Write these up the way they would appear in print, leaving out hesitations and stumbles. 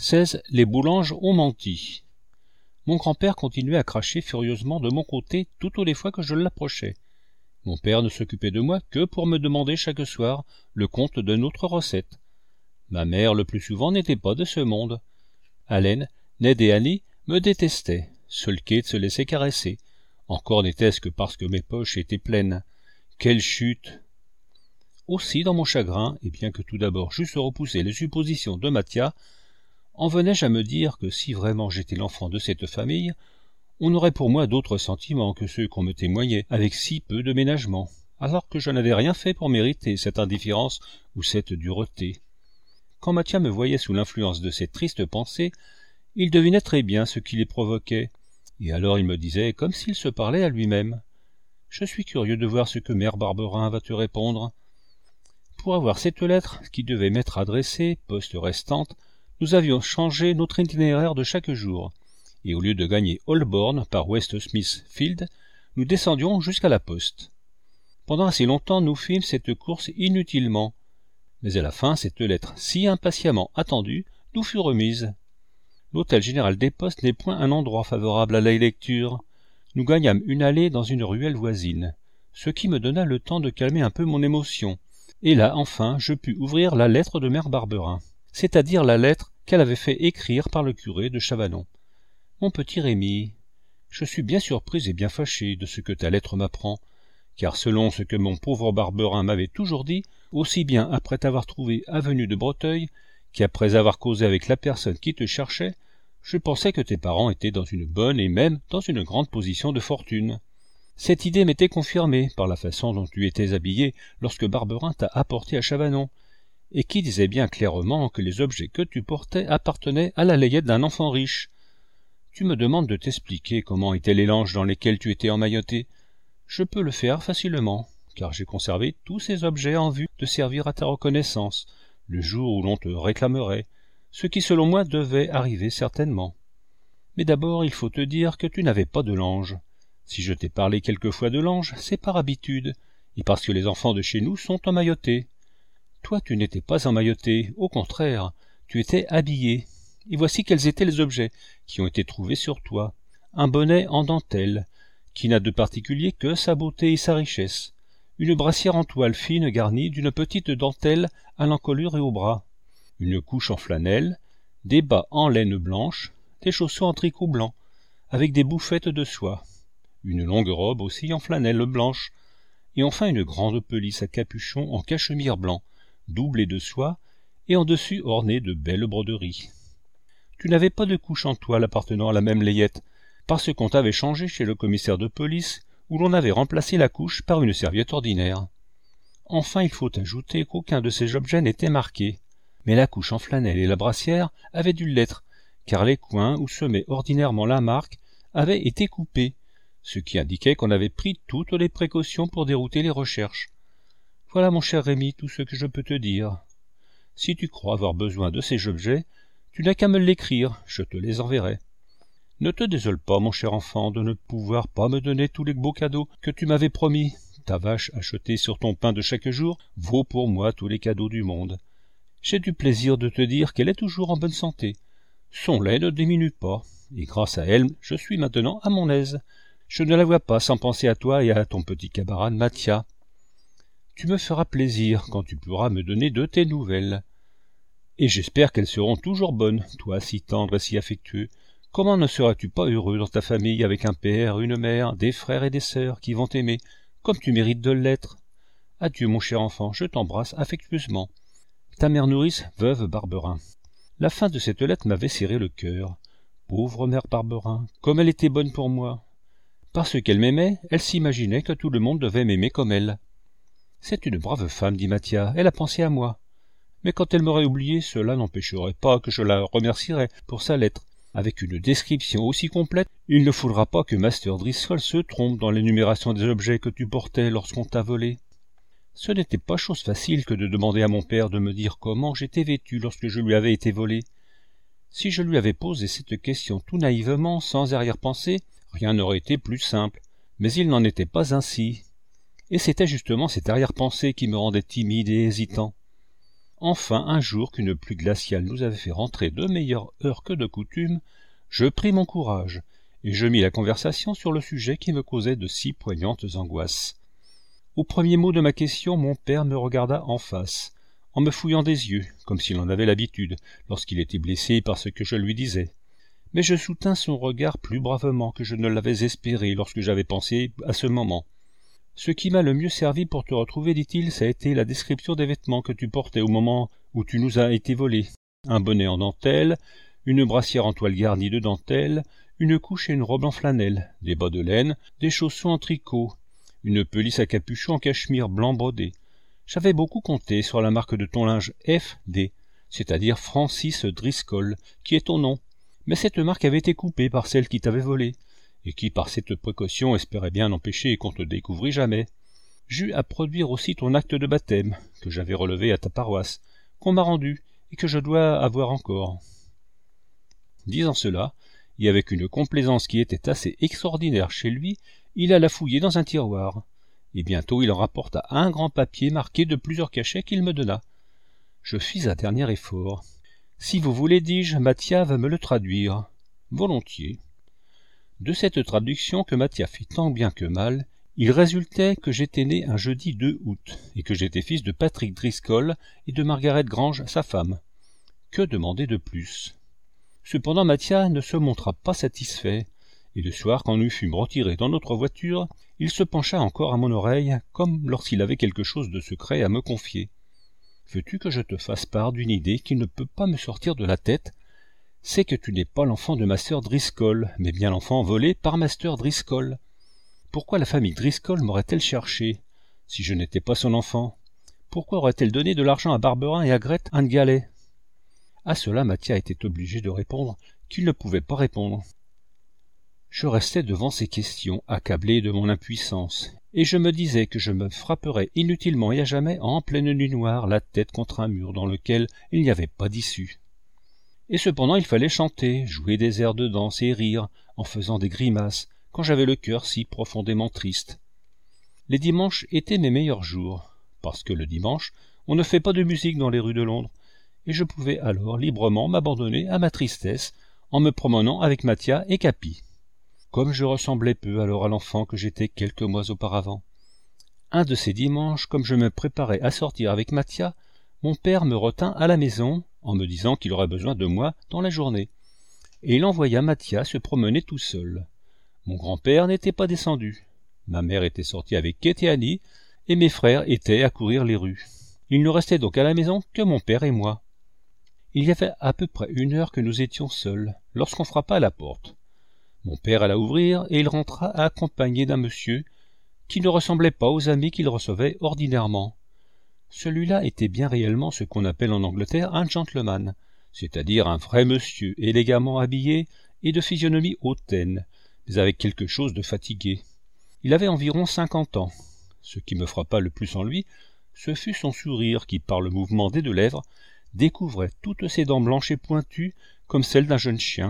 XVI. Les Boulanges ont menti. Mon grand-père continuait à cracher furieusement de mon côté toutes les fois que je l'approchais. Mon père ne s'occupait de moi que pour me demander chaque soir le compte de notre recette. Ma mère, le plus souvent, n'était pas de ce monde. Allen, Ned et Annie me détestaient. Seul Kate se laissait caresser. Encore n'était-ce que parce que mes poches étaient pleines. Quelle chute! Aussi, dans mon chagrin, et bien que tout d'abord j'eusse repoussé les suppositions de Mathia, en venais-je à me dire que si vraiment j'étais l'enfant de cette famille, on aurait pour moi d'autres sentiments que ceux qu'on me témoignait avec si peu de ménagement, alors que je n'avais rien fait pour mériter cette indifférence ou cette dureté. Quand Mathia me voyait sous l'influence de ces tristes pensées, il devinait très bien ce qui les provoquait, et alors il me disait, comme s'il se parlait à lui-même, « Je suis curieux de voir ce que mère Barberin va te répondre. » Pour avoir cette lettre qui devait m'être adressée, poste restante, nous avions changé notre itinéraire de chaque jour, et au lieu de gagner Holborn par West Smith Field, nous descendions jusqu'à la poste. Pendant assez longtemps, nous fîmes cette course inutilement, mais à la fin, cette lettre si impatiemment attendue nous fut remise. L'hôtel général des postes n'est point un endroit favorable à la lecture. Nous gagnâmes une allée dans une ruelle voisine, ce qui me donna le temps de calmer un peu mon émotion, et là, enfin, je pus ouvrir la lettre de mère Barberin, c'est-à-dire la lettre qu'elle avait fait écrire par le curé de Chavanon. Mon petit Rémi, je suis bien surpris et bien fâché de ce que ta lettre m'apprend, car selon ce que mon pauvre Barberin m'avait toujours dit, aussi bien après t'avoir trouvé avenue de Breteuil, qu'après avoir causé avec la personne qui te cherchait, je pensais que tes parents étaient dans une bonne et même dans une grande position de fortune. Cette idée m'était confirmée par la façon dont tu étais habillé lorsque Barberin t'a apporté à Chavanon, et qui disait bien clairement que les objets que tu portais appartenaient à la layette d'un enfant riche. Tu me demandes de t'expliquer comment étaient les langes dans lesquels tu étais emmailloté. Je peux le faire facilement, car j'ai conservé tous ces objets en vue de servir à ta reconnaissance, le jour où l'on te réclamerait, ce qui selon moi devait arriver certainement. Mais d'abord il faut te dire que tu n'avais pas de lange. Si je t'ai parlé quelquefois de lange, c'est par habitude, et parce que les enfants de chez nous sont emmaillotés. Toi tu n'étais pas emmailloté, au contraire, tu étais habillé. Et voici quels étaient les objets qui ont été trouvés sur toi. Un bonnet en dentelle, qui n'a de particulier que sa beauté et sa richesse. Une brassière en toile fine garnie d'une petite dentelle à l'encolure et au bras. Une couche en flanelle, des bas en laine blanche, des chaussons en tricot blanc, avec des bouffettes de soie. Une longue robe aussi en flanelle blanche, et enfin une grande pelisse à capuchon en cachemire blanc, doublée de soie, et en dessus ornée de belles broderies. Tu n'avais pas de couche en toile appartenant à la même layette, parce qu'on t'avait changé chez le commissaire de police, où l'on avait remplacé la couche par une serviette ordinaire. Enfin, il faut ajouter qu'aucun de ces objets n'était marqué, mais la couche en flanelle et la brassière avaient dû l'être, car les coins où se met ordinairement la marque avaient été coupés, ce qui indiquait qu'on avait pris toutes les précautions pour dérouter les recherches. Voilà, mon cher Rémi, tout ce que je peux te dire. Si tu crois avoir besoin de ces objets, tu n'as qu'à me l'écrire, je te les enverrai. Ne te désole pas, mon cher enfant, de ne pouvoir pas me donner tous les beaux cadeaux que tu m'avais promis. Ta vache achetée sur ton pain de chaque jour vaut pour moi tous les cadeaux du monde. J'ai du plaisir de te dire qu'elle est toujours en bonne santé. Son lait ne diminue pas, et grâce à elle, je suis maintenant à mon aise. Je ne la vois pas sans penser à toi et à ton petit camarade Mathia. Tu me feras plaisir quand tu pourras me donner de tes nouvelles. Et j'espère qu'elles seront toujours bonnes, toi si tendre et si affectueux. Comment ne seras-tu pas heureux dans ta famille avec un père, une mère, des frères et des sœurs qui vont t'aimer, comme tu mérites de l'être. Adieu, mon cher enfant, je t'embrasse affectueusement. Ta mère nourrice, veuve Barberin. La fin de cette lettre m'avait serré le cœur. Pauvre mère Barberin, comme elle était bonne pour moi. Parce qu'elle m'aimait, elle s'imaginait que tout le monde devait m'aimer comme elle. C'est une brave femme, dit Mathia, elle a pensé à moi. Mais quand elle m'aurait oublié, cela n'empêcherait pas que je la remercierais pour sa lettre. Avec une description aussi complète, il ne faudra pas que Master Driscoll se trompe dans l'énumération des objets que tu portais lorsqu'on t'a volé. Ce n'était pas chose facile que de demander à mon père de me dire comment j'étais vêtu lorsque je lui avais été volé. Si je lui avais posé cette question tout naïvement, sans arrière-pensée, rien n'aurait été plus simple, mais il n'en était pas ainsi. Et c'était justement cette arrière-pensée qui me rendait timide et hésitant. Enfin, un jour qu'une pluie glaciale nous avait fait rentrer de meilleure heure que de coutume, je pris mon courage, et je mis la conversation sur le sujet qui me causait de si poignantes angoisses. Au premier mot de ma question, mon père me regarda en face, en me fouillant des yeux, comme s'il en avait l'habitude, lorsqu'il était blessé par ce que je lui disais. Mais je soutins son regard plus bravement que je ne l'avais espéré lorsque j'avais pensé à ce moment. Ce qui m'a le mieux servi pour te retrouver, dit-il, ça a été la description des vêtements que tu portais au moment où tu nous as été volé. Un bonnet en dentelle, une brassière en toile garnie de dentelle, une couche et une robe en flanelle, des bas de laine, des chaussons en tricot, une pelisse à capuchon en cachemire blanc brodé. J'avais beaucoup compté sur la marque de ton linge F.D., c'est-à-dire Francis Driscoll, qui est ton nom. Mais cette marque avait été coupée par celle qui t'avait volé, et qui, par cette précaution, espérait bien empêcher qu'on te découvrît jamais. J'eus à produire aussi ton acte de baptême, que j'avais relevé à ta paroisse, qu'on m'a rendu, et que je dois avoir encore. Disant cela, et avec une complaisance qui était assez extraordinaire chez lui, il alla fouiller dans un tiroir, et bientôt il en rapporta un grand papier marqué de plusieurs cachets qu'il me donna. Je fis un dernier effort. « Si vous voulez, dis-je, Mathia va me le traduire. »« Volontiers. » De cette traduction que Mathia fit tant bien que mal, il résultait que j'étais né un jeudi 2 août, et que j'étais fils de Patrick Driscoll et de Margaret Grange, sa femme. Que demander de plus? Cependant Mathia ne se montra pas satisfait, et le soir, quand nous fûmes retirés dans notre voiture, il se pencha encore à mon oreille, comme lorsqu'il avait quelque chose de secret à me confier. « Veux-tu que je te fasse part d'une idée qui ne peut pas me sortir de la tête? C'est que tu n'es pas l'enfant de ma sœur Driscoll, mais bien l'enfant volé par Master Driscoll. Pourquoi la famille Driscoll m'aurait-elle cherché, si je n'étais pas son enfant? Pourquoi aurait-elle donné de l'argent à Barberin et à Grete Hangalet ?» À cela, Mathia était obligé de répondre qu'il ne pouvait pas répondre. Je restais devant ces questions, accablé de mon impuissance, et je me disais que je me frapperais inutilement et à jamais en pleine nuit noire la tête contre un mur dans lequel il n'y avait pas d'issue. Et cependant il fallait chanter, jouer des airs de danse et rire, en faisant des grimaces, quand j'avais le cœur si profondément triste. Les dimanches étaient mes meilleurs jours, parce que le dimanche, on ne fait pas de musique dans les rues de Londres, et je pouvais alors librement m'abandonner à ma tristesse en me promenant avec Mathia et Capi. Comme je ressemblais peu alors à l'enfant que j'étais quelques mois auparavant. Un de ces dimanches, comme je me préparais à sortir avec Mathia, mon père me retint à la maison en me disant qu'il aurait besoin de moi dans la journée, et il envoya Mathia se promener tout seul. Mon grand-père n'était pas descendu. Ma mère était sortie avec Kate et Annie, et mes frères étaient à courir les rues. Il ne restait donc à la maison que mon père et moi. Il y avait à peu près 1 heure que nous étions seuls, lorsqu'on frappa à la porte. Mon père alla ouvrir, et il rentra accompagné d'un monsieur qui ne ressemblait pas aux amis qu'il recevait ordinairement. Celui-là était bien réellement ce qu'on appelle en Angleterre un gentleman, c'est-à-dire un vrai monsieur élégamment habillé et de physionomie hautaine, mais avec quelque chose de fatigué. Il avait environ 50 ans. Ce qui me frappa le plus en lui, ce fut son sourire qui, par le mouvement des 2 lèvres, découvrait toutes ses dents blanches et pointues comme celles d'un jeune chien.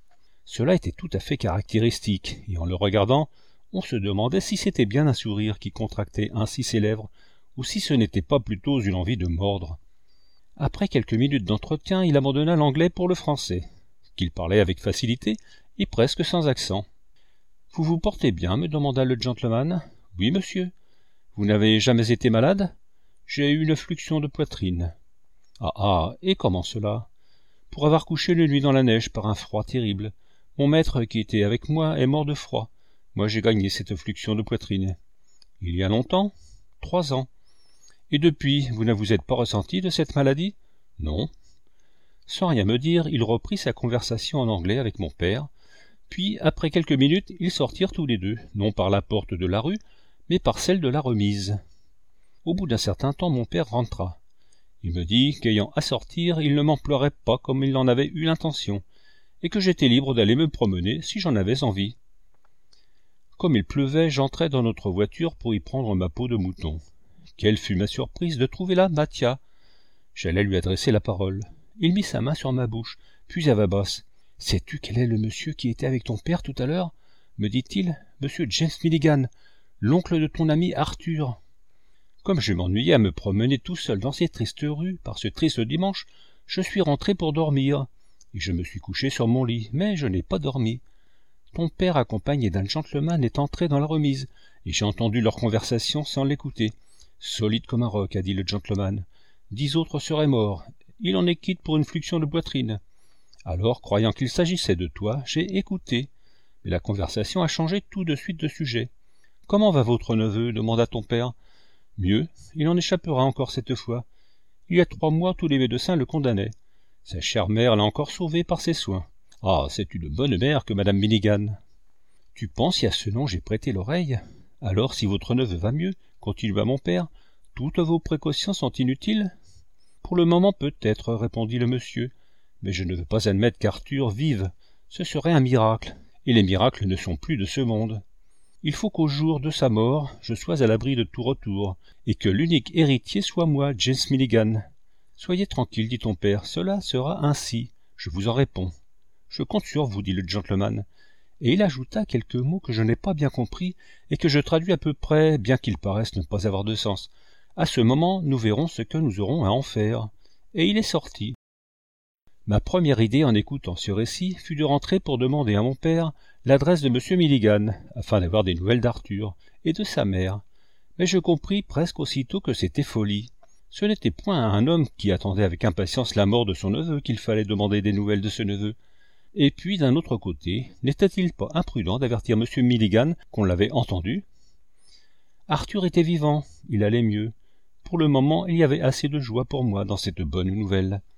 Cela était tout à fait caractéristique, et en le regardant, on se demandait si c'était bien un sourire qui contractait ainsi ses lèvres, ou si ce n'était pas plutôt une envie de mordre. Après quelques minutes d'entretien, il abandonna l'anglais pour le français, qu'il parlait avec facilité et presque sans accent. « Vous vous portez bien ?» me demanda le gentleman. « Oui, monsieur. Vous n'avez jamais été malade ? J'ai eu une fluxion de poitrine. »« Ah, et comment cela ? » ?»« Pour avoir couché une nuit dans la neige par un froid terrible. Mon maître qui était avec moi est mort de froid. Moi j'ai gagné cette fluxion de poitrine. »« Il y a longtemps ? » ?»« 3 ans. »« Et depuis, vous ne vous êtes pas ressenti de cette maladie ? » ?»« Non. » Sans rien me dire, il reprit sa conversation en anglais avec mon père, puis, après quelques minutes, ils sortirent tous les 2, non par la porte de la rue, mais par celle de la remise. Au bout d'un certain temps, mon père rentra. Il me dit qu'ayant à sortir, il ne m'emploierait pas comme il en avait eu l'intention, et que j'étais libre d'aller me promener si j'en avais envie. Comme il pleuvait, j'entrai dans notre voiture pour y prendre ma peau de mouton. Quelle fut ma surprise de trouver là Mathia. J'allais lui adresser la parole. Il mit sa main sur ma bouche, puis à voix basse. « Sais-tu quel est le monsieur qui était avec ton père tout à l'heure ?» me dit-il. « Monsieur James Milligan, l'oncle de ton ami Arthur. » Comme je m'ennuyais à me promener tout seul dans ces tristes rues, par ce triste dimanche, je suis rentré pour dormir, et je me suis couché sur mon lit, mais je n'ai pas dormi. Ton père, accompagné d'un gentleman, est entré dans la remise, et j'ai entendu leur conversation sans l'écouter. Solide comme un roc, a dit le gentleman. 10 autres seraient morts. Il en est quitte pour une fluxion de poitrine. Alors, croyant qu'il s'agissait de toi, j'ai écouté. Mais la conversation a changé tout de suite de sujet. « Comment va votre neveu » demanda ton père. « Mieux, il en échappera encore cette fois. Il y a 3 mois, tous les médecins le condamnaient. Sa chère mère l'a encore sauvé par ses soins. Ah, c'est une bonne mère que madame Milligan. »« Tu penses y à ce nom j'ai prêté l'oreille ? Alors, si votre neveu va mieux, continua mon père, toutes vos précautions sont inutiles ? » « Pour le moment peut-être, répondit le monsieur, mais je ne veux pas admettre qu'Arthur vive. Ce serait un miracle, et les miracles ne sont plus de ce monde. Il faut qu'au jour de sa mort, je sois à l'abri de tout retour, et que l'unique héritier soit moi, James Milligan. Soyez tranquille, dit ton père, cela sera ainsi, je vous en réponds. Je compte sur vous, dit le gentleman, et il ajouta quelques mots que je n'ai pas bien compris, et que je traduis à peu près, bien qu'ils paraissent ne pas avoir de sens. À ce moment, nous verrons ce que nous aurons à en faire. Et il est sorti. Ma première idée en écoutant ce récit fut de rentrer pour demander à mon père l'adresse de M. Milligan, afin d'avoir des nouvelles d'Arthur et de sa mère. Mais je compris presque aussitôt que c'était folie. Ce n'était point à un homme qui attendait avec impatience la mort de son neveu qu'il fallait demander des nouvelles de ce neveu. Et puis, d'un autre côté, n'était-il pas imprudent d'avertir M. Milligan qu'on l'avait entendu ? Arthur était vivant, il allait mieux. Pour le moment, il y avait assez de joie pour moi dans cette bonne nouvelle.